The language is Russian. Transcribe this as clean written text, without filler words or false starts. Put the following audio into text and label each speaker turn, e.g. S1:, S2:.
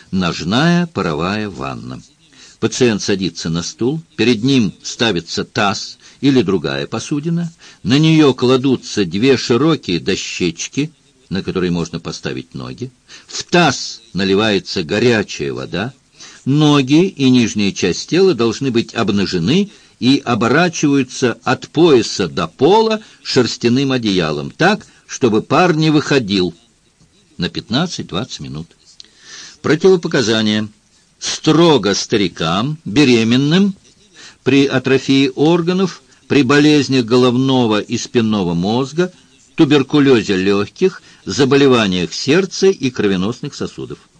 S1: Ножная паровая ванна. Пациент садится на стул, перед ним ставится таз или другая посудина, на нее кладутся две широкие дощечки, на которые можно поставить ноги, в таз наливается горячая вода, ноги и нижняя часть тела должны быть обнажены и оборачиваются от пояса до пола шерстяным одеялом, так, чтобы пар не выходил, на 15-20 минут. Противопоказания. Строго старикам, беременным, при атрофии органов, при болезнях головного и спинного мозга, туберкулезе легких, заболеваниях сердца и кровеносных сосудов.